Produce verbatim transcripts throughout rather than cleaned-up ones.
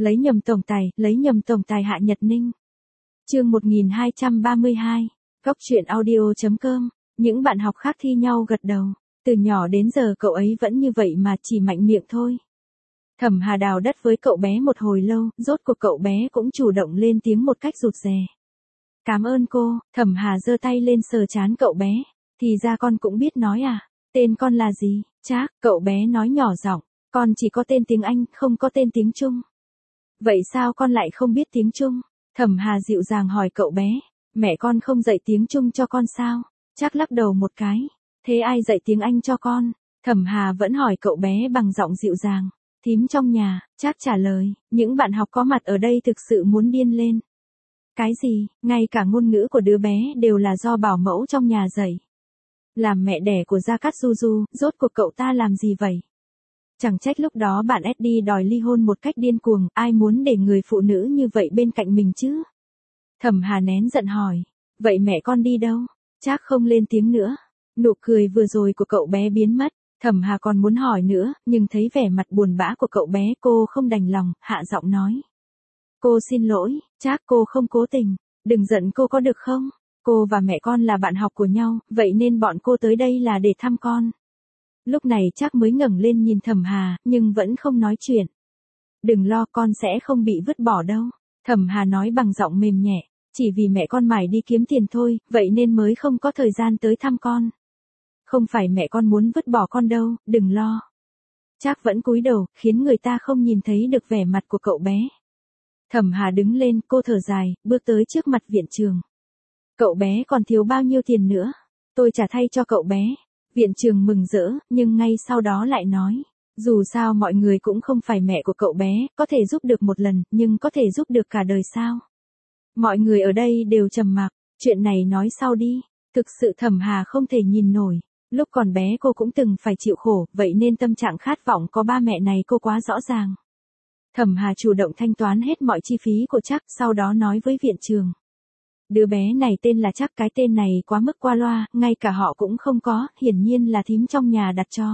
Lấy nhầm tổng tài, lấy nhầm tổng tài Hạ Nhật Ninh. Chương một nghìn hai trăm ba mươi hai, Góc truyện audio chấm com. Những bạn học khác thi nhau gật đầu. Từ nhỏ đến giờ cậu ấy vẫn như vậy mà chỉ mạnh miệng thôi. Thẩm Hà đào đất với cậu bé một hồi lâu, rốt cuộc cậu bé cũng chủ động lên tiếng một cách rụt rè. Cảm ơn cô. Thẩm Hà giơ tay lên sờ trán cậu bé. Thì ra con cũng biết nói à? Tên con là gì? Trác, cậu bé nói nhỏ giọng. Con chỉ có tên tiếng Anh, không có tên tiếng Trung. Vậy sao con lại không biết tiếng Trung? Thẩm Hà dịu dàng hỏi cậu bé. Mẹ con không dạy tiếng Trung cho con sao? Trác lắc đầu một cái. Thế ai dạy tiếng Anh cho con? Thẩm Hà vẫn hỏi cậu bé bằng giọng dịu dàng. Thím trong nhà. Trác trả lời. Những bạn học có mặt ở đây thực sự muốn điên lên. Cái gì? Ngay cả ngôn ngữ của đứa bé đều là do bảo mẫu trong nhà dạy. Làm mẹ đẻ của Gia Cát Du Du, rốt cuộc cậu ta làm gì vậy? Chẳng trách lúc đó bạn Eddie đòi ly hôn một cách điên cuồng, ai muốn để người phụ nữ như vậy bên cạnh mình chứ? Thẩm Hà nén giận hỏi. Vậy mẹ con đi đâu? Trác không lên tiếng nữa. Nụ cười vừa rồi của cậu bé biến mất. Thẩm Hà còn muốn hỏi nữa, nhưng thấy vẻ mặt buồn bã của cậu bé cô không đành lòng, hạ giọng nói. Cô xin lỗi, Trác cô không cố tình. Đừng giận cô có được không? Cô và mẹ con là bạn học của nhau, vậy nên bọn cô tới đây là để thăm con. Lúc này Trác mới ngẩng lên nhìn Thẩm Hà, nhưng vẫn không nói chuyện. Đừng lo, con sẽ không bị vứt bỏ đâu. Thẩm Hà nói bằng giọng mềm nhẹ, chỉ vì mẹ con mải đi kiếm tiền thôi, vậy nên mới không có thời gian tới thăm con. Không phải mẹ con muốn vứt bỏ con đâu, đừng lo. Trác vẫn cúi đầu, khiến người ta không nhìn thấy được vẻ mặt của cậu bé. Thẩm Hà đứng lên, cô thở dài, bước tới trước mặt viện trường. Cậu bé còn thiếu bao nhiêu tiền nữa? Tôi trả thay cho cậu bé. Viện trường mừng rỡ, nhưng ngay sau đó lại nói. Dù sao mọi người cũng không phải mẹ của cậu bé, có thể giúp được một lần, nhưng có thể giúp được cả đời sao? Mọi người ở đây đều trầm mặc, chuyện này nói sau đi. Thực sự Thẩm Hà không thể nhìn nổi. Lúc còn bé cô cũng từng phải chịu khổ, vậy nên tâm trạng khát vọng có ba mẹ này cô quá rõ ràng. Thẩm Hà chủ động thanh toán hết mọi chi phí của Trác, sau đó nói với viện trường. Đứa bé này tên là Trác, cái tên này quá mức qua loa, ngay cả họ cũng không có, hiển nhiên là thím trong nhà đặt cho.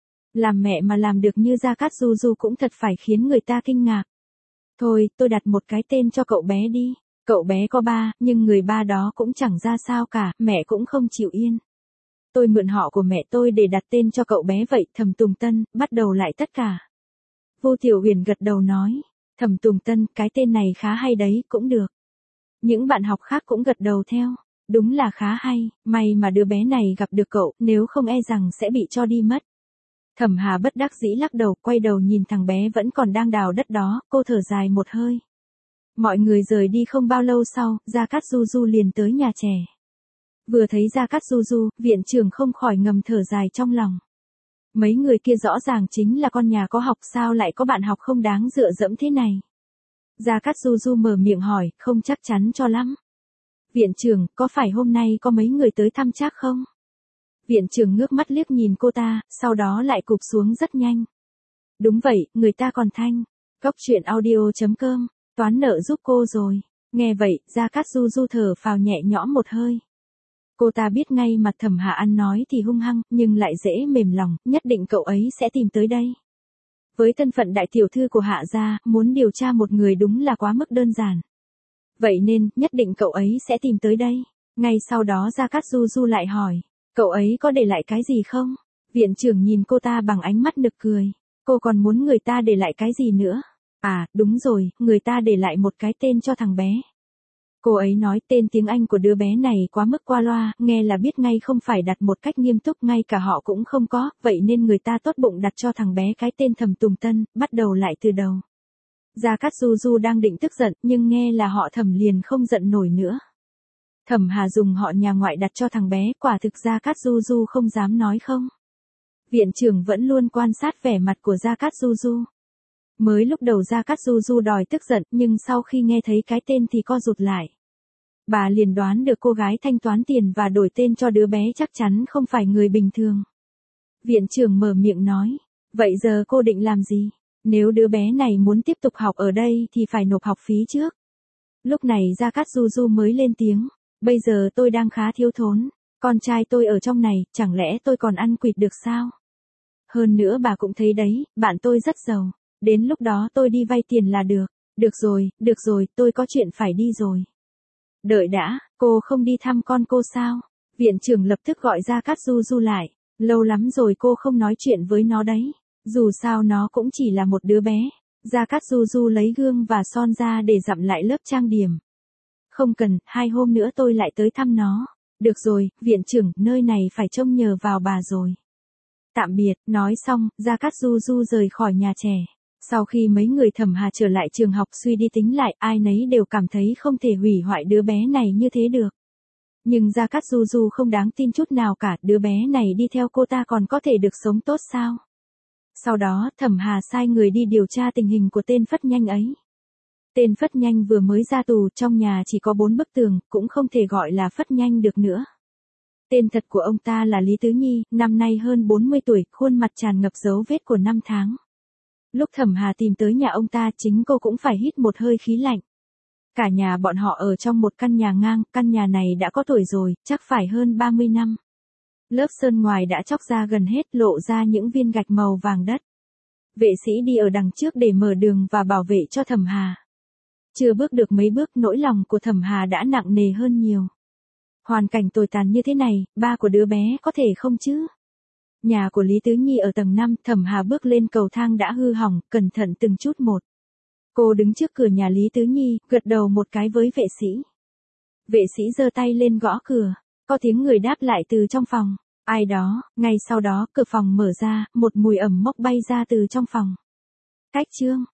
Làm mẹ mà làm được như Gia Cát Du Du cũng thật phải khiến người ta kinh ngạc. Thôi, tôi đặt một cái tên cho cậu bé đi. Cậu bé có ba, nhưng người ba đó cũng chẳng ra sao cả, mẹ cũng không chịu yên. Tôi mượn họ của mẹ tôi để đặt tên cho cậu bé vậy. Thẩm Tùng Tân, bắt đầu lại tất cả. Vô Tiểu Huyền gật đầu nói. Thẩm Tùng Tân, cái tên này khá hay đấy, cũng được. Những bạn học khác cũng gật đầu theo. Đúng là khá hay, may mà đứa bé này gặp được cậu, nếu không e rằng sẽ bị cho đi mất. Thẩm Hà bất đắc dĩ lắc đầu, quay đầu nhìn thằng bé vẫn còn đang đào đất đó, cô thở dài một hơi. Mọi người rời đi không bao lâu sau, Gia Cát Du Du liền tới nhà trẻ. Vừa thấy Gia Cát Du Du, viện trưởng không khỏi ngầm thở dài trong lòng. Mấy người kia rõ ràng chính là con nhà có học, sao lại có bạn học không đáng dựa dẫm thế này. Gia Cát Du Du mở miệng hỏi, không chắc chắn cho lắm. Viện trưởng, có phải hôm nay có mấy người tới thăm Trác không? Viện trưởng ngước mắt liếc nhìn cô ta, sau đó lại cụp xuống rất nhanh. Đúng vậy, người ta còn thanh. Góc truyện audio chấm com, toán nợ giúp cô rồi. Nghe vậy, Gia Cát Du Du thở phào nhẹ nhõm một hơi. Cô ta biết ngay mặt Thẩm Hà ăn nói thì hung hăng, nhưng lại dễ mềm lòng, nhất định cậu ấy sẽ tìm tới đây. Với thân phận đại tiểu thư của Hạ gia, muốn điều tra một người đúng là quá mức đơn giản. Vậy nên, nhất định cậu ấy sẽ tìm tới đây. Ngay sau đó Gia Cát Du Du lại hỏi, cậu ấy có để lại cái gì không? Viện trưởng nhìn cô ta bằng ánh mắt nực cười. Cô còn muốn người ta để lại cái gì nữa? À, đúng rồi, người ta để lại một cái tên cho thằng bé. Cô ấy nói tên tiếng Anh của đứa bé này quá mức qua loa, nghe là biết ngay không phải đặt một cách nghiêm túc, ngay cả họ cũng không có, vậy nên người ta tốt bụng đặt cho thằng bé cái tên Thẩm Tùng Tân, bắt đầu lại từ đầu. Gia Cát Du Du đang định tức giận, nhưng nghe là họ Thẩm liền không giận nổi nữa. Thẩm Hà dùng họ nhà ngoại đặt cho thằng bé, quả thực Gia Cát Du Du không dám nói không. Viện trưởng vẫn luôn quan sát vẻ mặt của Gia Cát Du Du. Mới lúc đầu Gia Cát Du Du đòi tức giận, nhưng sau khi nghe thấy cái tên thì co rụt lại. Bà liền đoán được cô gái thanh toán tiền và đổi tên cho đứa bé chắc chắn không phải người bình thường. Viện trưởng mở miệng nói, vậy giờ cô định làm gì? Nếu đứa bé này muốn tiếp tục học ở đây thì phải nộp học phí trước. Lúc này Gia Cát Du Du mới lên tiếng, bây giờ tôi đang khá thiếu thốn, con trai tôi ở trong này, chẳng lẽ tôi còn ăn quỵt được sao? Hơn nữa bà cũng thấy đấy, bạn tôi rất giàu. Đến lúc đó tôi đi vay tiền là được. Được rồi, được rồi, tôi có chuyện phải đi rồi. Đợi đã, cô không đi thăm con cô sao? Viện trưởng lập tức gọi Gia Cát Du Du lại. Lâu lắm rồi cô không nói chuyện với nó đấy. Dù sao nó cũng chỉ là một đứa bé. Gia Cát Du Du lấy gương và son ra để dặm lại lớp trang điểm. Không cần, hai hôm nữa tôi lại tới thăm nó. Được rồi, viện trưởng, nơi này phải trông nhờ vào bà rồi. Tạm biệt, nói xong, Gia Cát Du Du rời khỏi nhà trẻ. Sau khi mấy người Thẩm Hà trở lại trường học suy đi tính lại, ai nấy đều cảm thấy không thể hủy hoại đứa bé này như thế được. Nhưng Gia Cát Du Du không đáng tin chút nào cả, đứa bé này đi theo cô ta còn có thể được sống tốt sao? Sau đó, Thẩm Hà sai người đi điều tra tình hình của tên Phất Nhanh ấy. Tên Phất Nhanh vừa mới ra tù, trong nhà chỉ có bốn bức tường, cũng không thể gọi là Phất Nhanh được nữa. Tên thật của ông ta là Lý Tứ Nhi, năm nay hơn bốn mươi tuổi, khuôn mặt tràn ngập dấu vết của năm tháng. Lúc Thẩm Hà tìm tới nhà ông ta, chính cô cũng phải hít một hơi khí lạnh. Cả nhà bọn họ ở trong một căn nhà ngang, căn nhà này đã có tuổi rồi, chắc phải hơn ba mươi năm. Lớp sơn ngoài đã chóc ra gần hết, lộ ra những viên gạch màu vàng đất. Vệ sĩ đi ở đằng trước để mở đường và bảo vệ cho Thẩm Hà. Chưa bước được mấy bước, nỗi lòng của Thẩm Hà đã nặng nề hơn nhiều. Hoàn cảnh tồi tàn như thế này, ba của đứa bé có thể không chứ? Nhà của Lý Tứ Nhi ở tầng năm, Thẩm Hà bước lên cầu thang đã hư hỏng, cẩn thận từng chút một. Cô đứng trước cửa nhà Lý Tứ Nhi, gật đầu một cái với vệ sĩ. Vệ sĩ giơ tay lên gõ cửa, có tiếng người đáp lại từ trong phòng. Ai đó, ngay sau đó, cửa phòng mở ra, một mùi ẩm mốc bay ra từ trong phòng. Cách Trương,